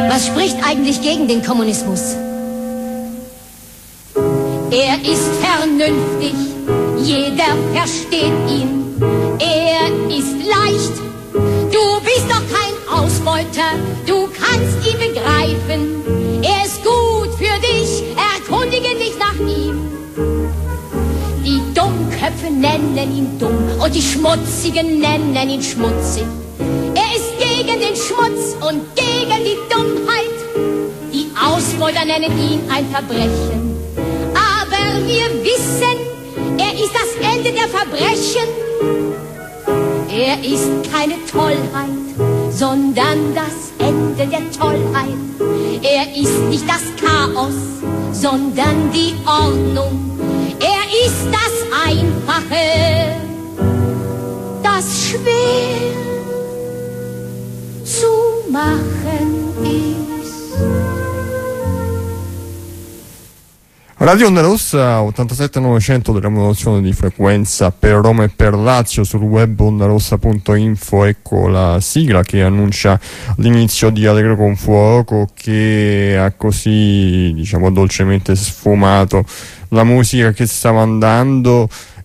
Was spricht eigentlich gegen den Kommunismus? Er ist vernünftig, jeder versteht ihn. Er ist leicht, du bist doch kein Ausbeuter, du kannst ihn begreifen. Er ist gut für dich, erkundige dich nach ihm. Die Dummköpfe nennen ihn dumm und die Schmutzigen nennen ihn schmutzig. Er ist gegen den Schmutz und gegen die Dummheit. Die Ausbeuter nennen ihn ein Verbrechen. Aber wir wissen, er ist das Ende der Verbrechen. Er ist keine Tollheit, sondern das Ende der Tollheit. Er ist nicht das Chaos, sondern die Ordnung. Er ist das Einfache, das schwer zu machen ist. Radio Onda Rossa 87.900 della modulazione di frequenza per Roma e per Lazio, sul web ondarossa.info. Ecco la sigla che annuncia l'inizio di Allegro con Fuoco, che ha così, diciamo, dolcemente sfumato la musica che stava andando,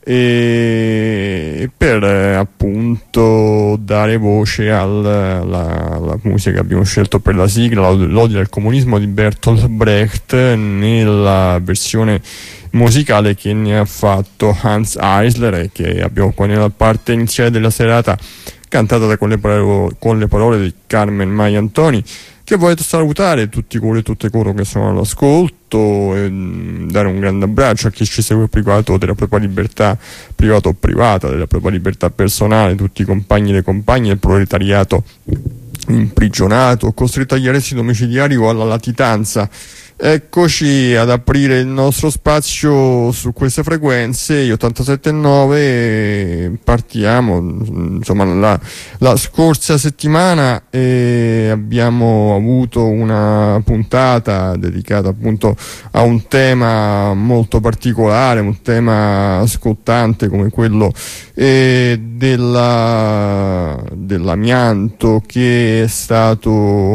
e per appunto dare voce alla musica che abbiamo scelto per la sigla, l'Odia al comunismo di Bertolt Brecht, nella versione musicale che ne ha fatto Hans Eisler, e che abbiamo qua nella parte iniziale della serata, cantata con le parole di Carmen Mai Antoni, che voglio salutare tutti coloro e tutte coloro che sono all'ascolto, e dare un grande abbraccio a chi ci segue privato della propria libertà privata o privata, della propria libertà personale, tutti i compagni e le compagne, il proletariato imprigionato, costretto agli arresti domiciliari o alla latitanza. Eccoci ad aprire il nostro spazio su queste frequenze, 87.9. Partiamo, insomma, la scorsa settimana abbiamo avuto una puntata dedicata appunto a un tema molto particolare, un tema scottante come quello dell'amianto, che è stato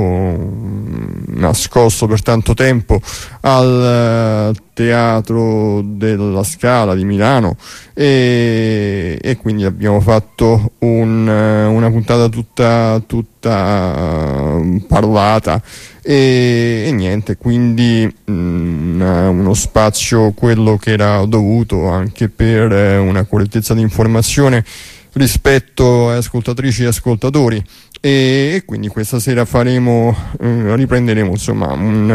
nascosto per tanto tempo al Teatro della Scala di Milano, e quindi abbiamo fatto una puntata tutta parlata, e niente, quindi uno spazio quello che era dovuto, anche per una correttezza di informazione rispetto a ascoltatrici e ascoltatori. E quindi questa sera riprenderemo insomma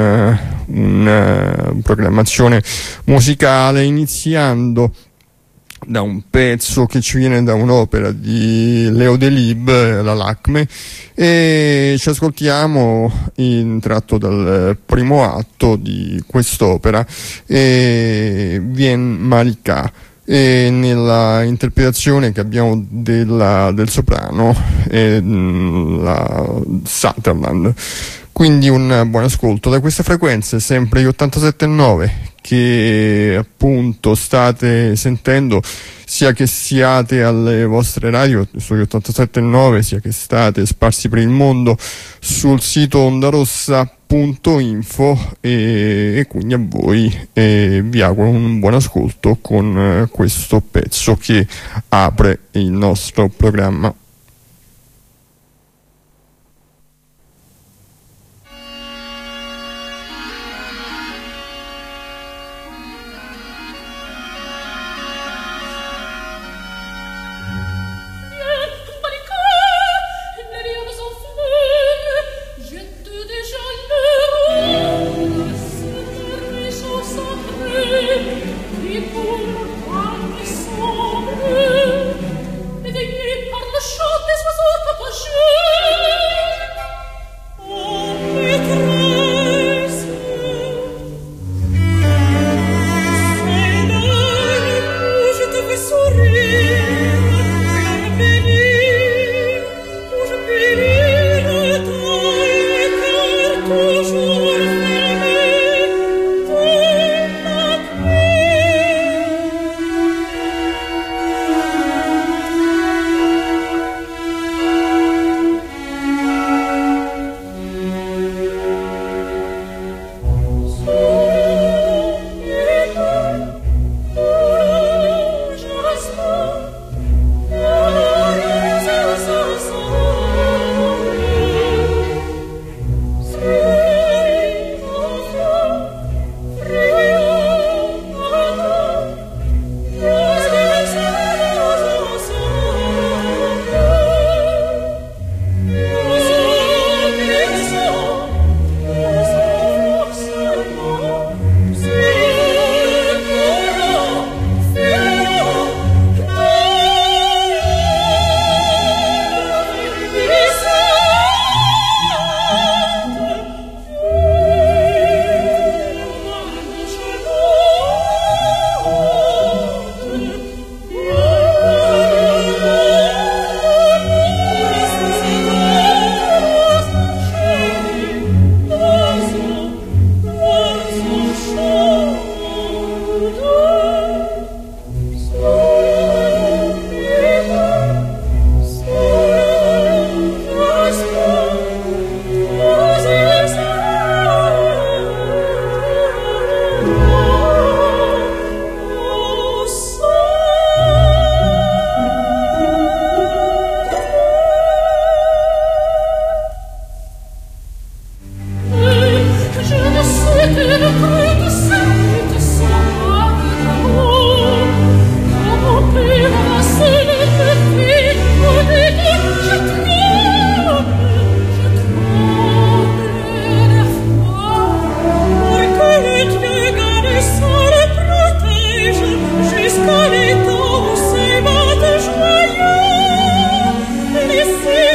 una programmazione musicale, iniziando da un pezzo che ci viene da un'opera di Leo Delibes, La Lacme, e ci ascoltiamo tratto dal primo atto di quest'opera, Vien Malika, e nella interpretazione che abbiamo del soprano la Sutherland. Quindi un buon ascolto da queste frequenze, sempre gli 87.9, che appunto state sentendo, sia che siate alle vostre radio sugli 87.9, sia che state sparsi per il mondo sul sito ondarossa.info, e quindi a voi vi auguro un buon ascolto con questo pezzo che apre il nostro programma. Le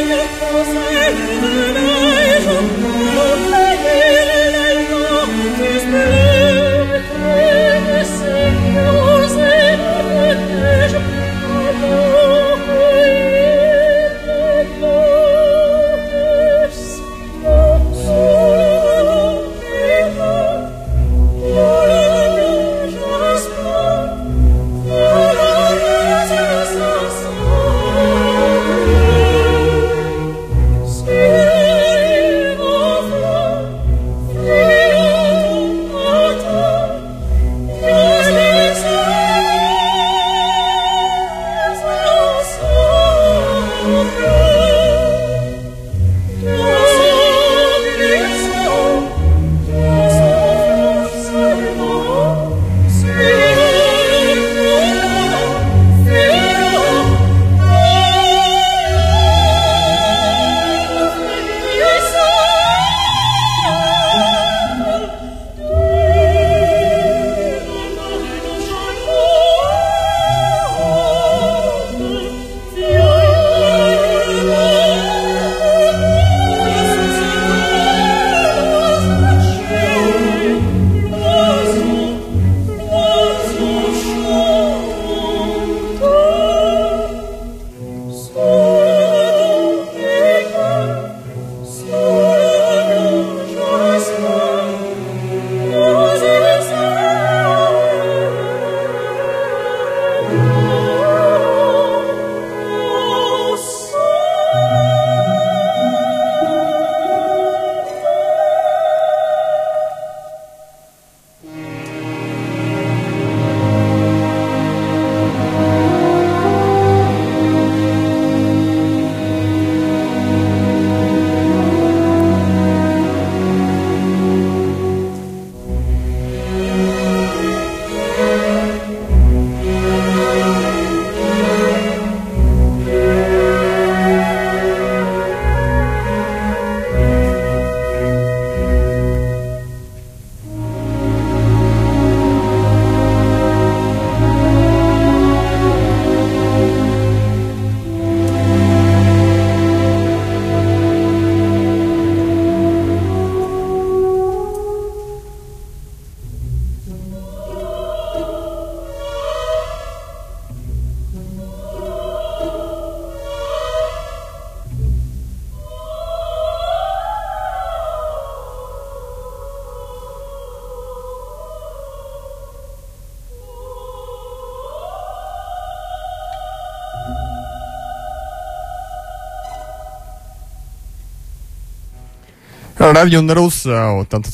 Radio Onda Rossa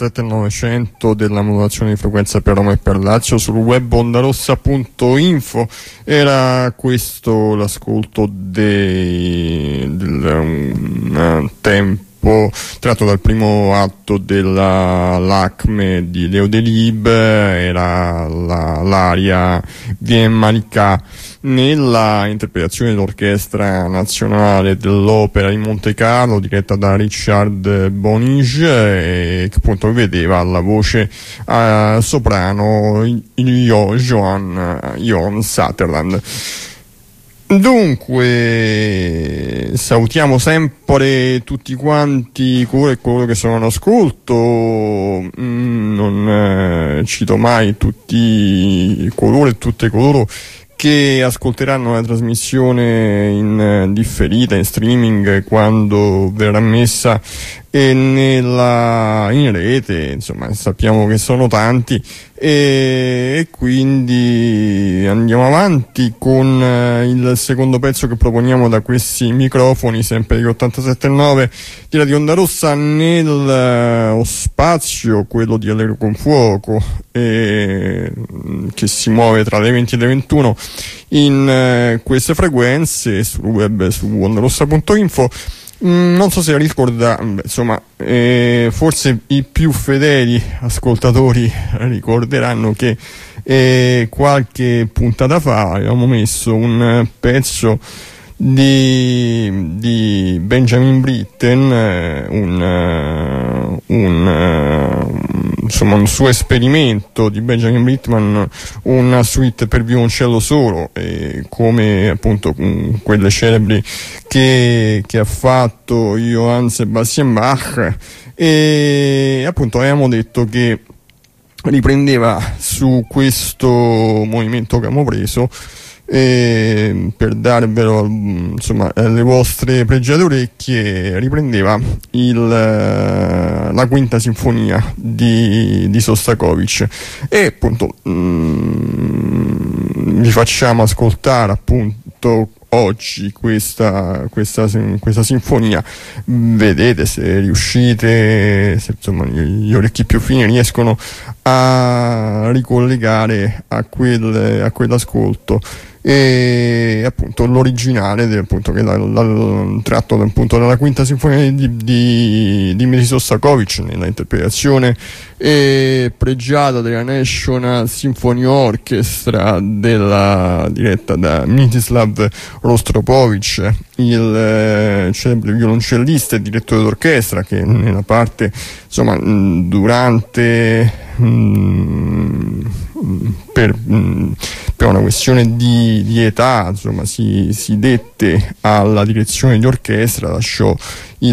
87900 della modulazione di frequenza per Roma e per Lazio, sul web ondarossa.info. Era questo l'ascolto del tempo tratto dal primo atto della L'Acme di Leo Delibes, era l'aria Vien Malika nella interpretazione dell'Orchestra Nazionale dell'Opera di Monte Carlo, diretta da Richard Bonige, che appunto vedeva alla voce soprano Johan Sutherland. Dunque, salutiamo sempre tutti quanti coloro che sono in ascolto, non cito mai tutti coloro e tutte coloro che ascolteranno la trasmissione in differita, in streaming, quando verrà messa in rete. Insomma, sappiamo che sono tanti, e quindi andiamo avanti con il secondo pezzo che proponiamo da questi microfoni, sempre di 87.9 di Radio Onda Rossa, nello spazio, quello di Allegro con Fuoco, che si muove tra le 20 e le 21 in queste frequenze, sul web, su ondarossa.info. Non so se ricorda, insomma, forse i più fedeli ascoltatori ricorderanno che qualche puntata fa avevamo messo un pezzo di Benjamin Britten, un insomma un suo esperimento di Benjamin Britten, una suite per violoncello solo, come appunto quelle celebri che ha fatto Johann Sebastian Bach, e appunto avevamo detto che riprendeva su questo movimento che abbiamo preso, per darvelo insomma alle vostre pregiate orecchie. Riprendeva la quinta sinfonia di Shostakovich, e appunto vi facciamo ascoltare appunto oggi questa sinfonia. Vedete se riuscite, se insomma gli orecchi più fini riescono a ricollegare a quell'ascolto, e appunto l'originale appunto, che è tratto appunto dalla quinta sinfonia di Dmitri Shostakovich, nella interpretazione pregiata della National Symphony Orchestra diretta da Mstislav Rostropovich, il celebre violoncellista e direttore d'orchestra, che nella parte insomma durante per una questione di età insomma si dette alla direzione di orchestra, lasciò di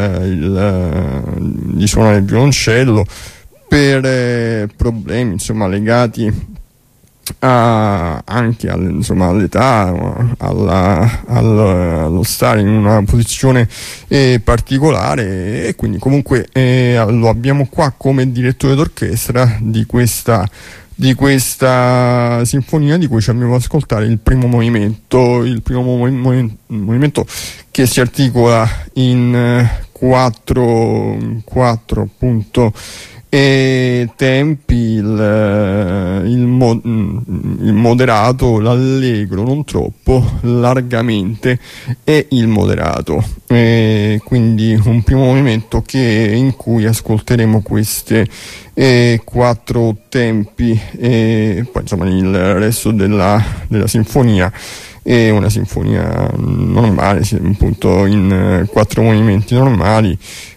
suonare il violoncello per problemi insomma legati anche all'età, allo stare in una posizione particolare, e quindi comunque lo abbiamo qua come direttore d'orchestra di questa sinfonia, di cui ci abbiamo ascoltare il primo movimento, movimento che si articola in quattro appunto tempi: il moderato, l'allegro non troppo, largamente e il moderato. Quindi un primo movimento in cui ascolteremo queste quattro tempi, e poi insomma il resto della sinfonia è una sinfonia normale, appunto in quattro movimenti normali,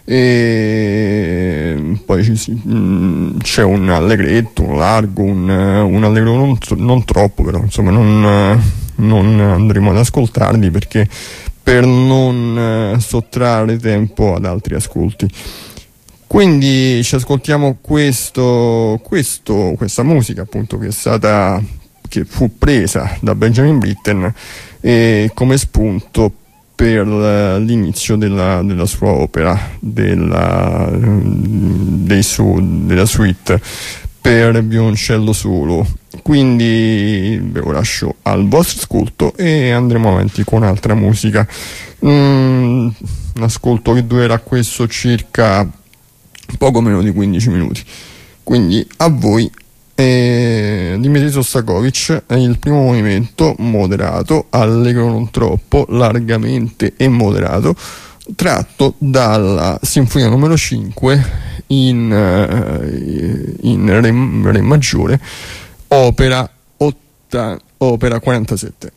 e poi c'è un allegretto, un largo, un allegro non troppo, però insomma non andremo ad ascoltarli per non sottrarre tempo ad altri ascolti. Quindi ci ascoltiamo questa musica appunto che fu presa da Benjamin Britten come spunto per l'inizio della sua opera, della suite per violoncello solo. Quindi ve lo lascio al vostro ascolto e andremo avanti con altra musica. Un ascolto che durerà questo circa poco meno di 15 minuti. Quindi a voi Dmitri Shostakovich, il primo movimento moderato, allegro non troppo, largamente e moderato, tratto dalla sinfonia numero 5 in re maggiore, opera 47.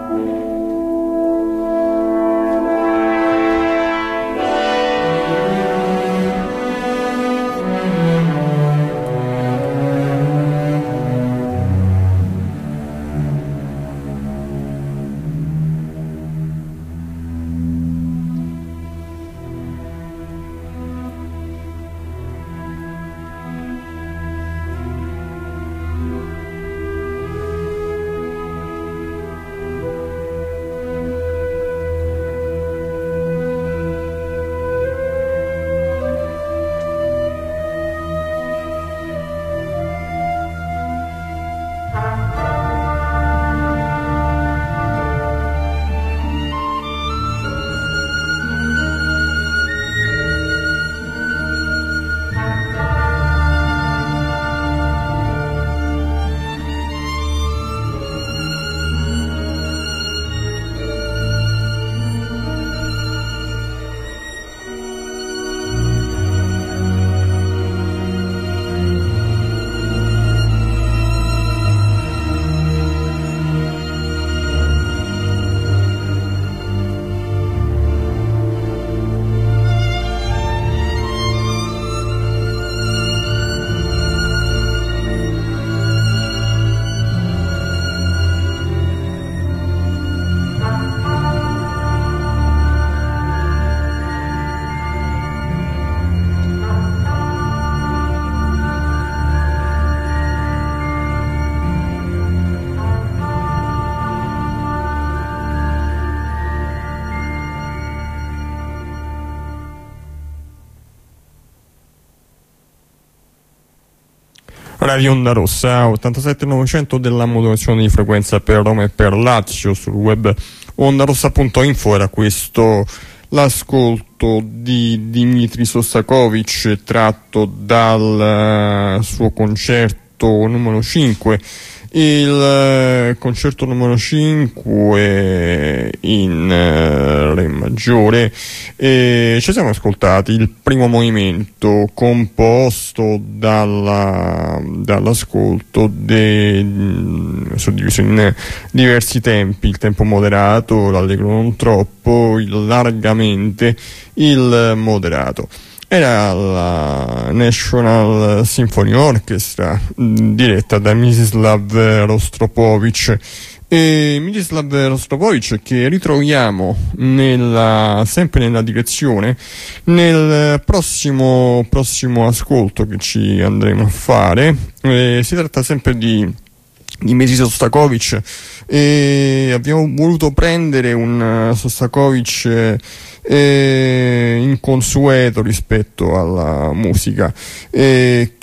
Radio Onda Rossa 87.900 della modulazione di frequenza per Roma e per Lazio. Sul web ondarossa.info era questo l'ascolto di Dmitry Sostakovich tratto dal suo concerto numero 5, il concerto numero 5 in Re maggiore. Ci siamo ascoltati il primo movimento composto dall'ascolto suddiviso in diversi tempi: il tempo moderato, l'allegro non troppo, il largamente, il moderato. Era la National Symphony Orchestra diretta da Mstislav Rostropovich, e Mstislav Rostropovich che ritroviamo sempre nella direzione nel prossimo ascolto che ci andremo a fare. Si tratta sempre di Dmitry Sostakovich, e abbiamo voluto prendere un Sostakovich inconsueto rispetto alla musica che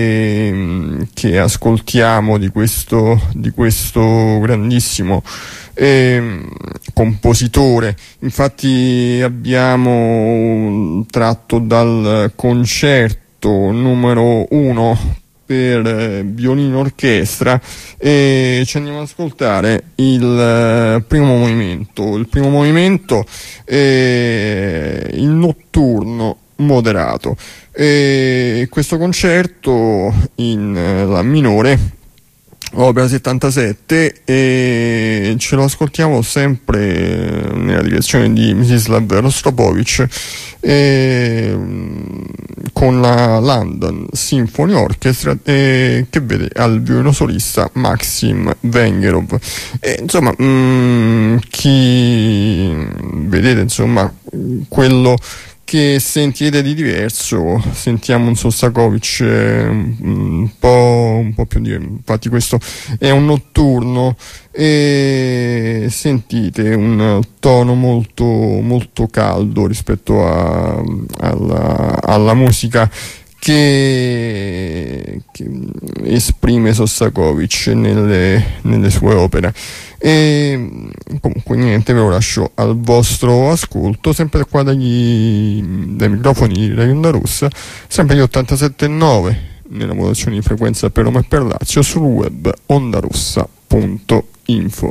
ascoltiamo di questo grandissimo compositore. Infatti abbiamo tratto dal concerto numero 1 per violino orchestra e ci andiamo ad ascoltare il primo movimento. Il primo movimento è il notturno moderato. Questo concerto in La minore, opera 77, e ce lo ascoltiamo sempre nella direzione di Mstislav Rostropovich con la London Symphony Orchestra, che vede al violino solista Maxim Vengerov. Insomma, chi vedete, insomma, quello che sentite di diverso, sentiamo un Sostakovich un po' più diverso. Infatti questo è un notturno e sentite un tono molto molto caldo rispetto alla musica che esprime Sostakovich nelle sue opere. E comunque niente, ve lo lascio al vostro ascolto, sempre qua dai microfoni di Radio Onda Rossa, sempre di 87.9 nella modulazione di frequenza per Roma e per Lazio, sul web ondarossa.info.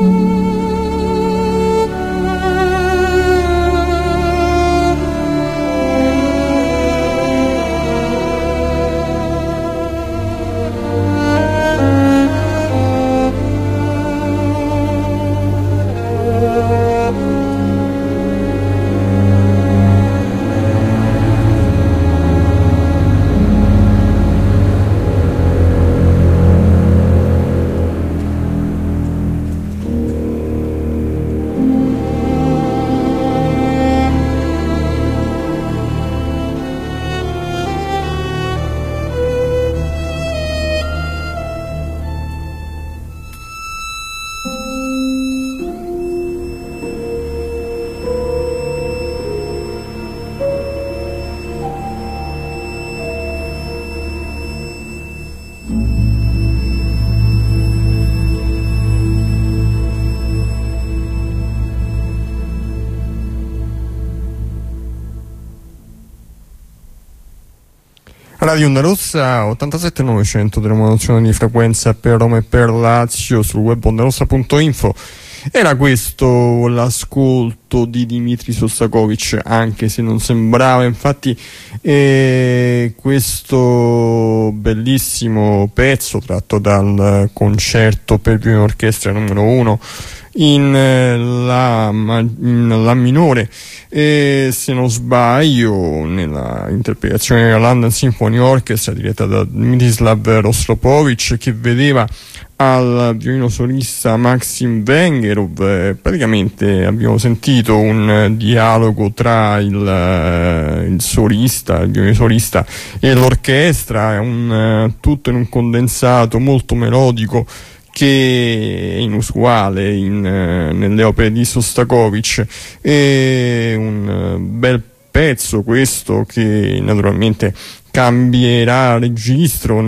Radio Onda Rossa 87.900 della modulazione di frequenza per Roma e per Lazio sul web ondarossa.info. Era questo l'ascolto di Dmitri Sostakovich, anche se non sembrava. Infatti questo bellissimo pezzo tratto dal concerto per violino orchestra numero 1 in la minore, se non sbaglio nella interpretazione della London Symphony Orchestra diretta da Mstislav Rostropovich, che vedeva al violino solista Maxim Vengerov. Praticamente abbiamo sentito un dialogo tra il solista, il violino solista e l'orchestra, tutto in un condensato molto melodico che è inusuale nelle opere di Sostakovich. È un bel pezzo questo, che naturalmente cambierà registro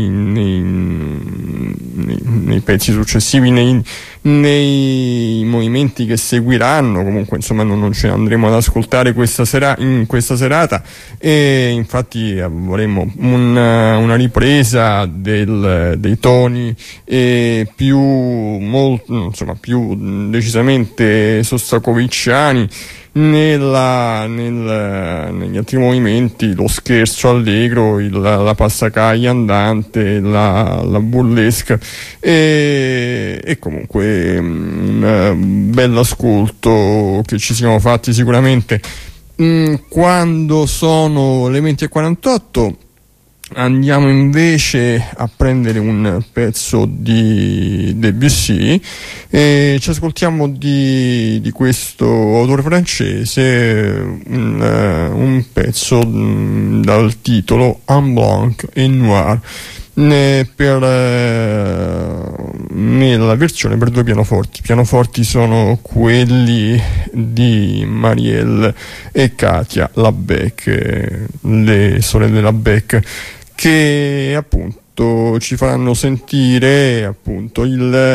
nei pezzi successivi, nei movimenti che seguiranno. Comunque insomma non ce ne andremo ad ascoltare in questa serata, e infatti avremo una ripresa dei toni più decisamente sostakoviciani negli altri movimenti, lo scherzo allegro, la passacaglia andante, la burlesque, e comunque un bell'ascolto che ci siamo fatti sicuramente. Quando sono le 20:48 andiamo invece a prendere un pezzo di Debussy e ci ascoltiamo di questo autore francese un pezzo dal titolo Un Blanc et Noir, nella versione per due pianoforti. I pianoforti sono quelli di Marielle e Katia Labec, le sorelle Labec, che appunto ci faranno sentire appunto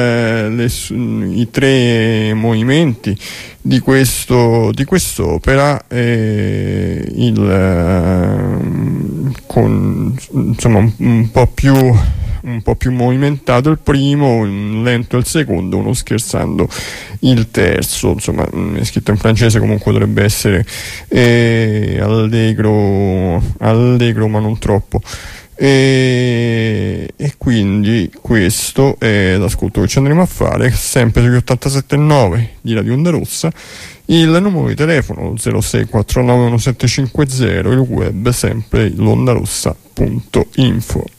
i tre movimenti di quest'opera, con insomma un po' più movimentato il primo, lento il secondo, uno scherzando il terzo. Insomma, è scritto in francese, comunque dovrebbe essere allegro ma non troppo. E quindi questo è l'ascolto che ci andremo a fare, sempre sugli 87.9 di Radio Onda Rossa. Il numero di telefono 06491750, il web sempre londarossa.info.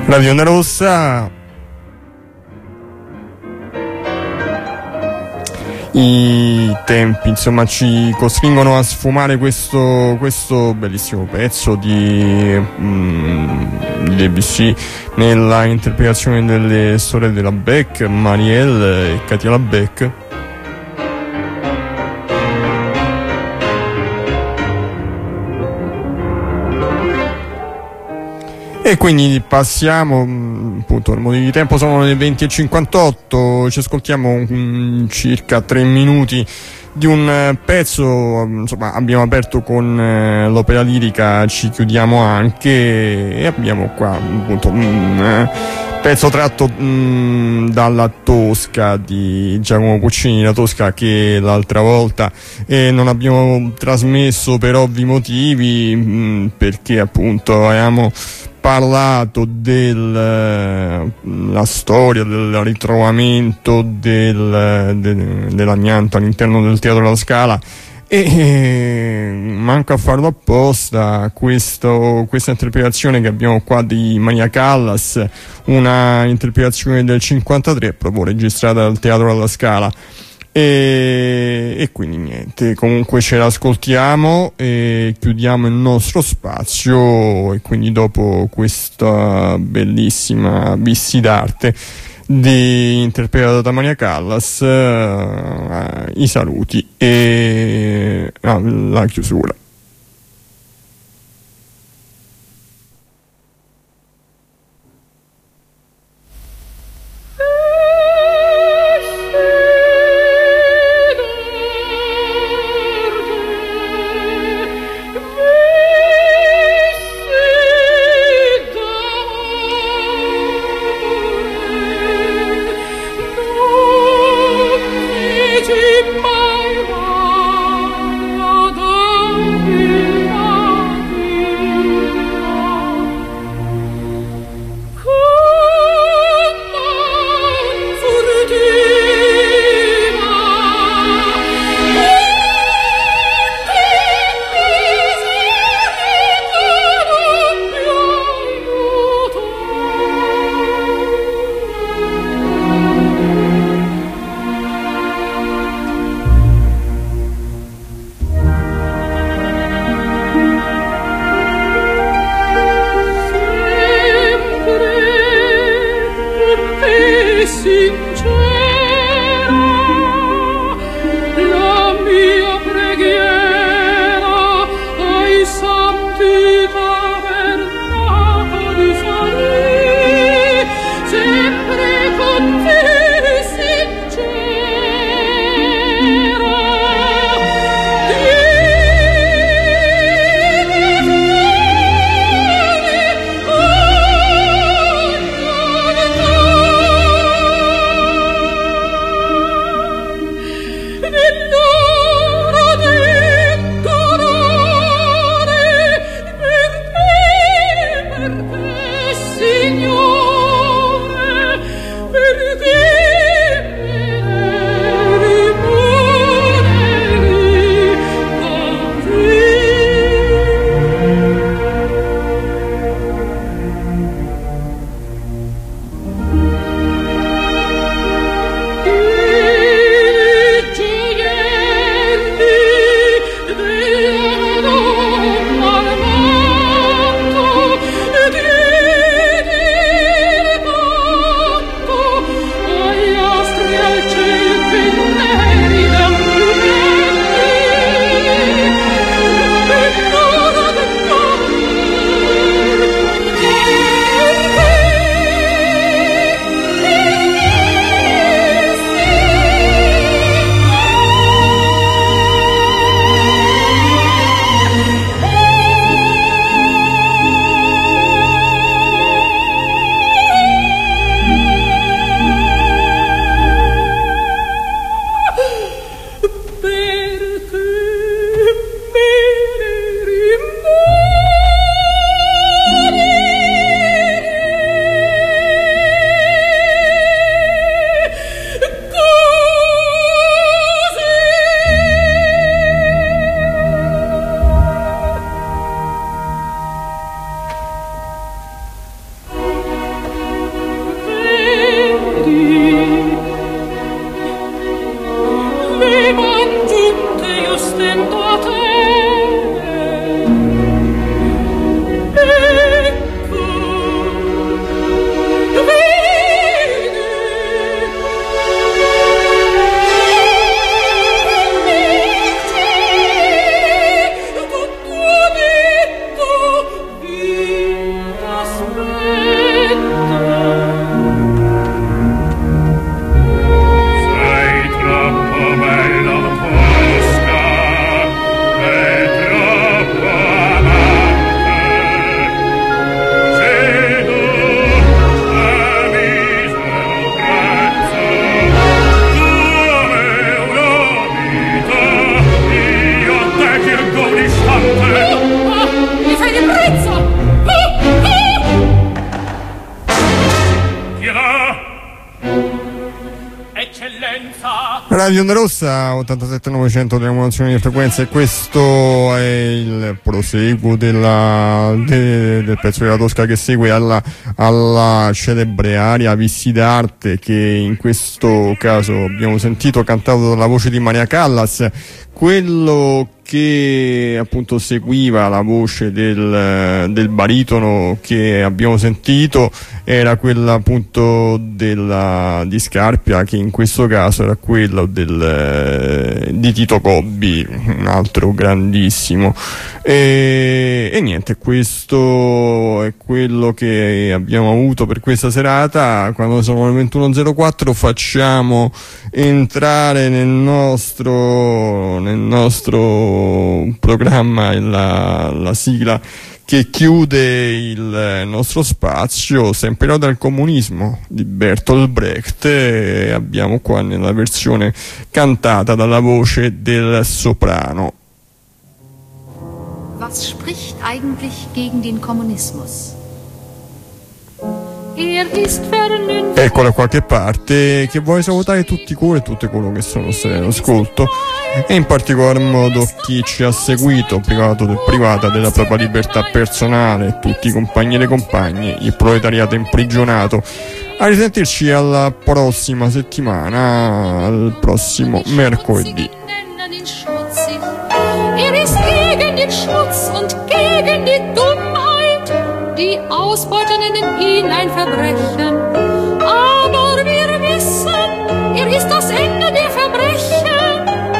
Radio Onda Rossa. I tempi insomma ci costringono a sfumare questo bellissimo pezzo di Debussy nella interpretazione delle sorelle della Beck, Marielle e Katia La Beck. E quindi passiamo, appunto, il modo di tempo sono le 20:58, ci ascoltiamo circa 3 minuti di un pezzo, insomma abbiamo aperto con l'opera lirica, ci chiudiamo anche e abbiamo qua appunto un pezzo tratto dalla Tosca di Giacomo Puccini, la Tosca che l'altra volta non abbiamo trasmesso per ovvi motivi, perché appunto avevamo parlato della storia del ritrovamento dell'amianto all'interno del Teatro alla Scala e manco a farlo apposta questa interpretazione che abbiamo qua di Maria Callas, una interpretazione del 53 proprio registrata dal Teatro alla Scala. E quindi niente, comunque ce l'ascoltiamo e chiudiamo il nostro spazio, e quindi dopo questa bellissima Vissi d'arte interpretata da Maria Callas, i saluti e la chiusura. Mai, Radio Onda Rossa 87.900 delle modulazioni di frequenza, e questo è il proseguo del pezzo della Tosca che segue alla celebre aria Vissi d'arte, che in questo caso abbiamo sentito cantato dalla voce di Maria Callas. Quello che appunto seguiva la voce del baritono che abbiamo sentito era quella appunto di Scarpia, che in questo caso era quello di Tito Gobbi, un altro grandissimo, e niente, questo è quello che abbiamo avuto per questa serata. Quando sono le 21.04 facciamo entrare nel nostro programma la sigla che chiude il nostro spazio, sempre del comunismo di Bertolt Brecht, e abbiamo qua nella versione cantata dalla voce del soprano. Was spricht eigentlich gegen den Kommunismus? Ecco da qualche parte, che vuole salutare tutti coloro e tutte coloro che sono stati all'ascolto, e in particolar modo chi ci ha seguito privata della propria libertà personale, tutti i compagni e le compagne, il proletariato imprigionato. A risentirci alla prossima settimana, al prossimo mercoledì. Die Ausbeuter nennen ihn ein Verbrechen, aber wir wissen, ist das Ende der Verbrechen.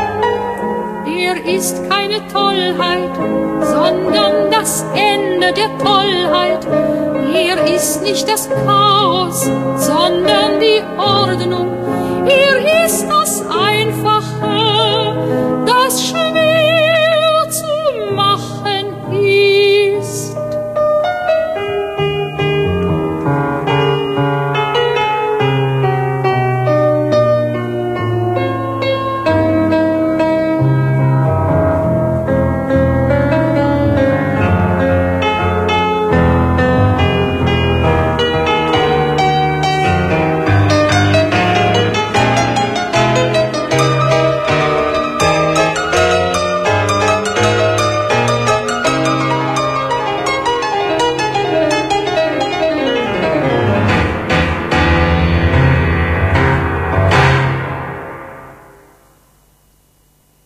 Ist keine Tollheit, sondern das Ende der Tollheit. Ist nicht das Chaos, sondern die Ordnung. Ist das Einfache, das Schöne.